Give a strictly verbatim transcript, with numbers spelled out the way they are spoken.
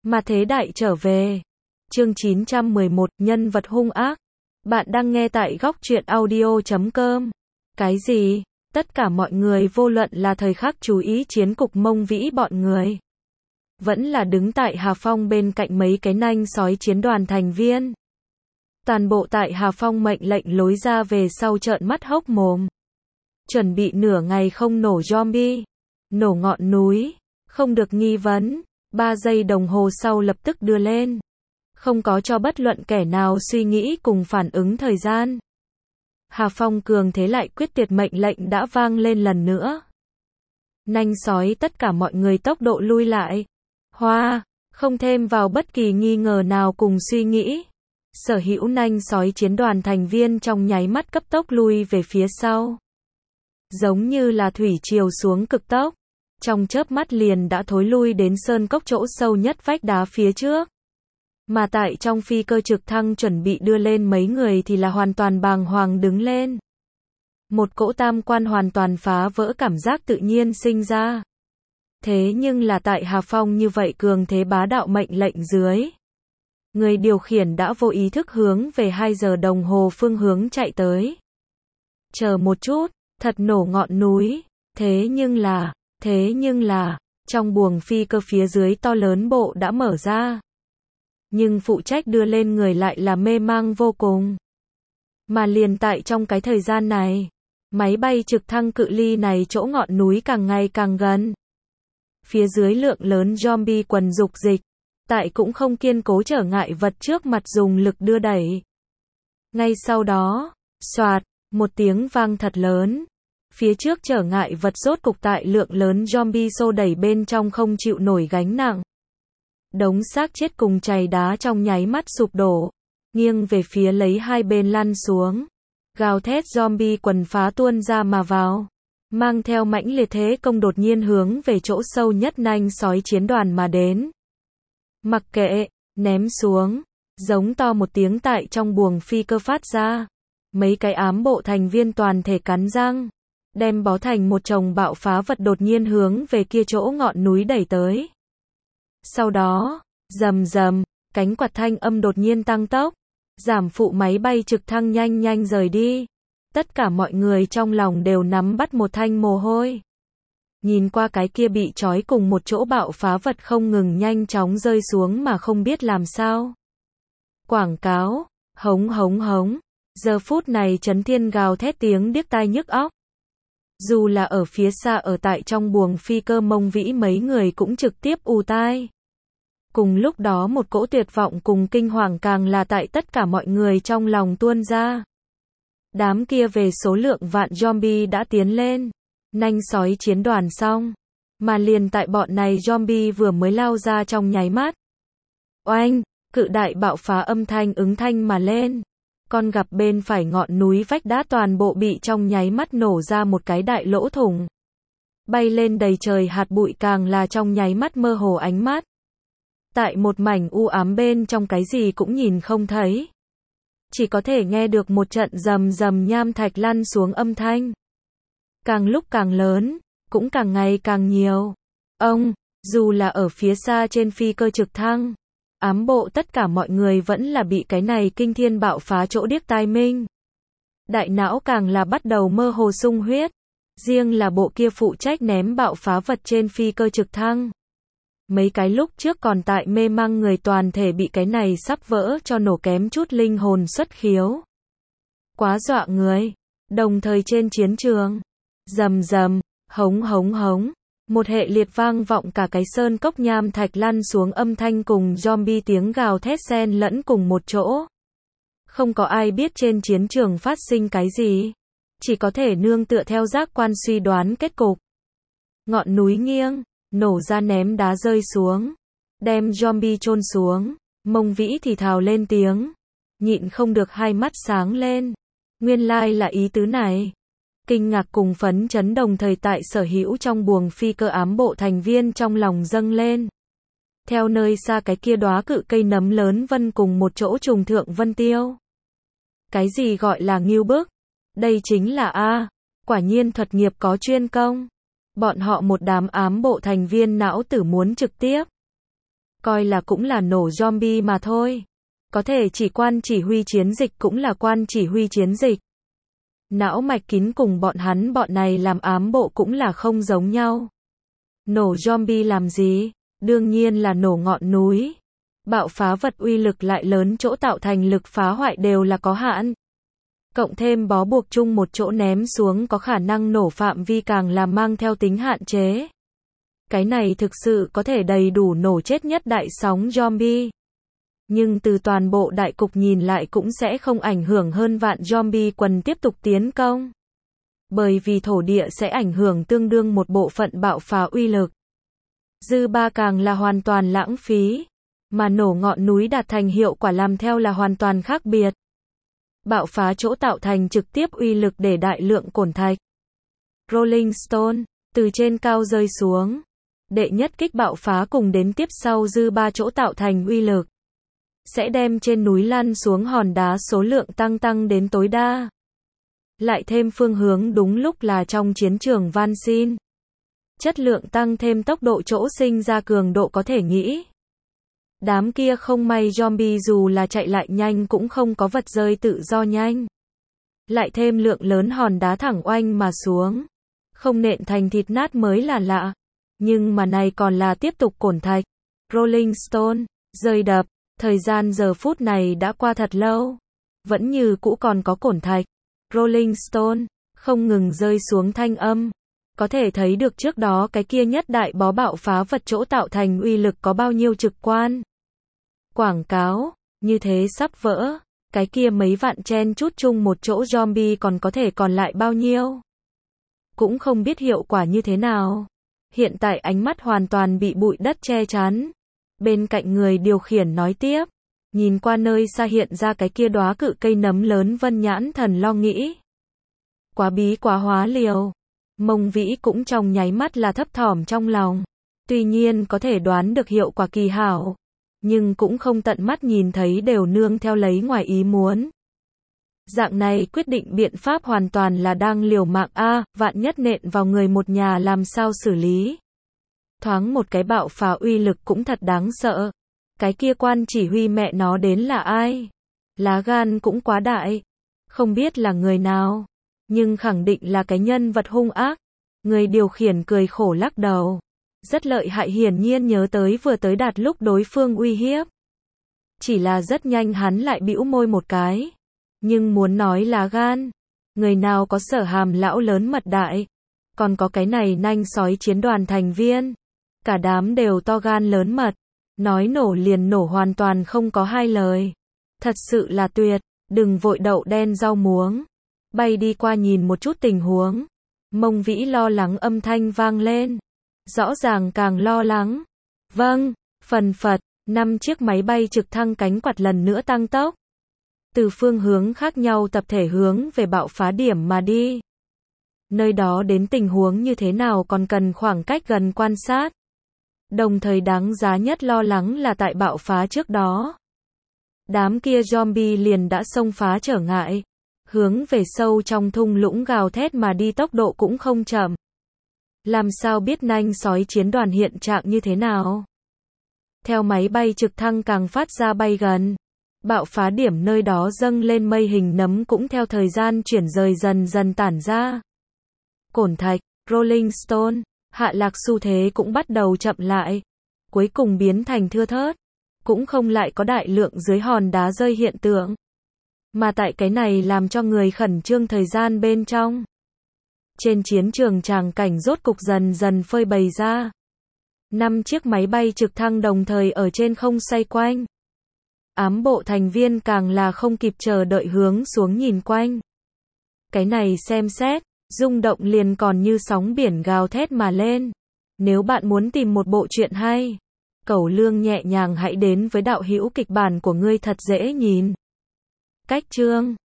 Mà thế đại trở về. Chương chín trăm mười một, nhân vật hung ác. Bạn đang nghe tại góc truyện audio chấm com. Cái gì? Tất cả mọi người vô luận là thời khắc chú ý chiến cục Mông Vĩ bọn người. Vẫn là đứng tại Hà Phong bên cạnh mấy cái nanh sói chiến đoàn thành viên. Toàn bộ tại Hà Phong mệnh lệnh lối ra về sau trợn mắt hốc mồm. Chuẩn bị nửa ngày không nổ zombie. Nổ ngọn núi. Không được nghi vấn. Ba giây đồng hồ sau lập tức đưa lên. Không có cho bất luận kẻ nào suy nghĩ cùng phản ứng thời gian. Hà Phong cường thế lại quyết tuyệt mệnh lệnh đã vang lên lần nữa. Nanh sói tất cả mọi người tốc độ lui lại. Hoa, không thêm vào bất kỳ nghi ngờ nào cùng suy nghĩ. Sở hữu nanh sói chiến đoàn thành viên trong nháy mắt cấp tốc lui về phía sau. Giống như là thủy triều xuống cực tốc. Trong chớp mắt liền đã thối lui đến sơn cốc chỗ sâu nhất vách đá phía trước. Mà tại trong phi cơ trực thăng chuẩn bị đưa lên mấy người thì là hoàn toàn bàng hoàng đứng lên. Một cỗ tam quan hoàn toàn phá vỡ cảm giác tự nhiên sinh ra. Thế nhưng là tại Hà Phong như vậy cường thế bá đạo mệnh lệnh dưới. Người điều khiển đã vô ý thức hướng về hai giờ đồng hồ phương hướng chạy tới. Chờ một chút, thật nổ ngọn núi. Thế nhưng là, thế nhưng là, trong buồng phi cơ phía dưới to lớn bộ đã mở ra. Nhưng phụ trách đưa lên người lại là mê mang vô cùng. Mà liền tại trong cái thời gian này, máy bay trực thăng cự ly này chỗ ngọn núi càng ngày càng gần. Phía dưới lượng lớn zombie quần dục dịch, tại cũng không kiên cố trở ngại vật trước mặt dùng lực đưa đẩy. Ngay sau đó, xoạt, một tiếng vang thật lớn. Phía trước trở ngại vật rốt cục tại lượng lớn zombie xô đẩy bên trong không chịu nổi gánh nặng. Đống xác chết cùng chày đá trong nháy mắt sụp đổ, nghiêng về phía lấy hai bên lăn xuống. Gào thét zombie quần phá tuôn ra mà vào, mang theo mãnh liệt thế công đột nhiên hướng về chỗ sâu nhất nanh sói chiến đoàn mà đến. Mặc kệ, ném xuống, giống to một tiếng tại trong buồng phi cơ phát ra. Mấy cái ám bộ thành viên toàn thể cắn răng, đem bó thành một chồng bạo phá vật đột nhiên hướng về kia chỗ ngọn núi đẩy tới. Sau đó, rầm rầm, cánh quạt thanh âm đột nhiên tăng tốc, giảm phụ máy bay trực thăng nhanh nhanh rời đi. Tất cả mọi người trong lòng đều nắm bắt một thanh mồ hôi. Nhìn qua cái kia bị trói cùng một chỗ bạo phá vật không ngừng nhanh chóng rơi xuống mà không biết làm sao. Quảng cáo, hống hống hống, giờ phút này chấn thiên gào thét tiếng điếc tai nhức óc. Dù là ở phía xa ở tại trong buồng phi cơ Mông Vĩ mấy người cũng trực tiếp ù tai. Cùng lúc đó một cỗ tuyệt vọng cùng kinh hoàng càng là tại tất cả mọi người trong lòng tuôn ra. Đám kia về số lượng vạn zombie đã tiến lên. Nanh sói chiến đoàn xong. Mà liền tại bọn này zombie vừa mới lao ra trong nháy mắt. Oanh, cự đại bạo phá âm thanh ứng thanh mà lên. Con gặp bên phải ngọn núi vách đá toàn bộ bị trong nháy mắt nổ ra một cái đại lỗ thủng. Bay lên đầy trời hạt bụi càng là trong nháy mắt mơ hồ ánh mắt. Tại một mảnh u ám bên trong cái gì cũng nhìn không thấy. Chỉ có thể nghe được một trận rầm rầm nham thạch lăn xuống âm thanh. Càng lúc càng lớn, cũng càng ngày càng nhiều. Ông, dù là ở phía xa trên phi cơ trực thăng, ám bộ tất cả mọi người vẫn là bị cái này kinh thiên bạo phá chỗ điếc tai minh. Đại não càng là bắt đầu mơ hồ sung huyết. Riêng là bộ kia phụ trách ném bạo phá vật trên phi cơ trực thăng. Mấy cái lúc trước còn tại mê mang người toàn thể bị cái này sắp vỡ cho nổ kém chút linh hồn xuất khiếu. Quá dọa người. Đồng thời trên chiến trường, rầm rầm, hống hống hống, một hệ liệt vang vọng cả cái sơn cốc nham thạch lăn xuống âm thanh cùng zombie tiếng gào thét xen lẫn cùng một chỗ. Không có ai biết trên chiến trường phát sinh cái gì. Chỉ có thể nương tựa theo giác quan suy đoán kết cục. Ngọn núi nghiêng, nổ ra ném đá rơi xuống, đem zombie chôn xuống. Mông Vĩ thì thào lên tiếng, nhịn không được hai mắt sáng lên. Nguyên lai là ý tứ này. Kinh ngạc cùng phấn chấn đồng thời tại sở hữu trong buồng phi cơ ám bộ thành viên trong lòng dâng lên. Theo nơi xa cái kia đóa cự cây nấm lớn vân cùng một chỗ trùng thượng vân tiêu. Cái gì gọi là ngưu bức? Đây chính là A, quả nhiên thuật nghiệp có chuyên công. Bọn họ một đám ám bộ thành viên não tử muốn trực tiếp coi là cũng là nổ zombie mà thôi. Có thể chỉ quan chỉ huy chiến dịch cũng là quan chỉ huy chiến dịch. Não mạch kín cùng bọn hắn bọn này làm ám bộ cũng là không giống nhau. Nổ zombie làm gì? Đương nhiên là nổ ngọn núi. Bạo phá vật uy lực lại lớn, chỗ tạo thành lực phá hoại đều là có hạn. Cộng thêm bó buộc chung một chỗ ném xuống có khả năng nổ phạm vi càng là mang theo tính hạn chế. Cái này thực sự có thể đầy đủ nổ chết nhất đại sóng zombie. Nhưng từ toàn bộ đại cục nhìn lại cũng sẽ không ảnh hưởng hơn vạn zombie quần tiếp tục tiến công. Bởi vì thổ địa sẽ ảnh hưởng tương đương một bộ phận bạo phá uy lực. Dư ba càng là hoàn toàn lãng phí. Mà nổ ngọn núi đạt thành hiệu quả làm theo là hoàn toàn khác biệt. Bạo phá chỗ tạo thành trực tiếp uy lực để đại lượng cổn thạch. Rolling Stone, từ trên cao rơi xuống. Đệ nhất kích bạo phá cùng đến tiếp sau dư ba chỗ tạo thành uy lực. Sẽ đem trên núi lăn xuống hòn đá số lượng tăng tăng đến tối đa. Lại thêm phương hướng đúng lúc là trong chiến trường van xin. Chất lượng tăng thêm tốc độ chỗ sinh ra cường độ có thể nghĩ. Đám kia không may zombie dù là chạy lại nhanh cũng không có vật rơi tự do nhanh. Lại thêm lượng lớn hòn đá thẳng oanh mà xuống. Không nện thành thịt nát mới là lạ. Nhưng mà này còn là tiếp tục cổn thạch. Rolling Stone, rơi đập. Thời gian giờ phút này đã qua thật lâu. Vẫn như cũ còn có cổn thạch. Rolling Stone, không ngừng rơi xuống thanh âm. Có thể thấy được trước đó cái kia nhất đại bó bạo phá vật chỗ tạo thành uy lực có bao nhiêu trực quan. Quảng cáo, như thế sắp vỡ. Cái kia mấy vạn chen chút chung một chỗ zombie còn có thể còn lại bao nhiêu. Cũng không biết hiệu quả như thế nào. Hiện tại ánh mắt hoàn toàn bị bụi đất che chắn. Bên cạnh người điều khiển nói tiếp. Nhìn qua nơi xa hiện ra cái kia đóa cự cây nấm lớn, Vân nhãn thần lo nghĩ. Quá bí quá hóa liều. Mông Vĩ cũng trong nháy mắt là thấp thỏm trong lòng. Tuy nhiên có thể đoán được hiệu quả kỳ hảo. Nhưng cũng không tận mắt nhìn thấy đều nương theo lấy ngoài ý muốn. Dạng này quyết định biện pháp hoàn toàn là đang liều mạng a, vạn nhất nện vào người một nhà làm sao xử lý. Thoáng một cái bạo phá uy lực cũng thật đáng sợ. Cái kia quan chỉ huy mẹ nó đến là ai? Lá gan cũng quá đại. Không biết là người nào. Nhưng khẳng định là cái nhân vật hung ác. Người điều khiển cười khổ lắc đầu. Rất lợi hại, hiển nhiên nhớ tới vừa tới đạt lúc đối phương uy hiếp. Chỉ là rất nhanh hắn lại bĩu môi một cái. Nhưng muốn nói là gan. Người nào có sở hàm lão lớn mật đại. Còn có cái này nanh sói chiến đoàn thành viên. Cả đám đều to gan lớn mật. Nói nổ liền nổ, hoàn toàn không có hai lời. Thật sự là tuyệt. Đừng vội đậu đen rau muống. Bay đi qua nhìn một chút tình huống. Mông Vĩ lo lắng âm thanh vang lên. Rõ ràng càng lo lắng. Vâng, phần phật, năm chiếc máy bay trực thăng cánh quạt lần nữa tăng tốc. Từ phương hướng khác nhau tập thể hướng về bạo phá điểm mà đi. Nơi đó đến tình huống như thế nào còn cần khoảng cách gần quan sát. Đồng thời đáng giá nhất lo lắng là tại bạo phá trước đó. Đám kia zombie liền đã xông phá trở ngại. Hướng về sâu trong thung lũng gào thét mà đi, tốc độ cũng không chậm. Làm sao biết nanh sói chiến đoàn hiện trạng như thế nào? Theo máy bay trực thăng càng phát ra bay gần. Bạo phá điểm nơi đó dâng lên mây hình nấm cũng theo thời gian chuyển rời dần dần tản ra. Cổn thạch, Rolling Stone, hạ lạc xu thế cũng bắt đầu chậm lại. Cuối cùng biến thành thưa thớt. Cũng không lại có đại lượng dưới hòn đá rơi hiện tượng. Mà tại cái này làm cho người khẩn trương thời gian bên trong. Trên chiến trường tràng cảnh rốt cục dần dần phơi bày ra. Năm chiếc máy bay trực thăng đồng thời ở trên không xoay quanh. Ám bộ thành viên càng là không kịp chờ đợi hướng xuống nhìn quanh. Cái này xem xét, rung động liền còn như sóng biển gào thét mà lên. Nếu bạn muốn tìm một bộ truyện hay, Cẩu Lương nhẹ nhàng hãy đến với đạo hữu kịch bản của ngươi thật dễ nhìn. Cách chương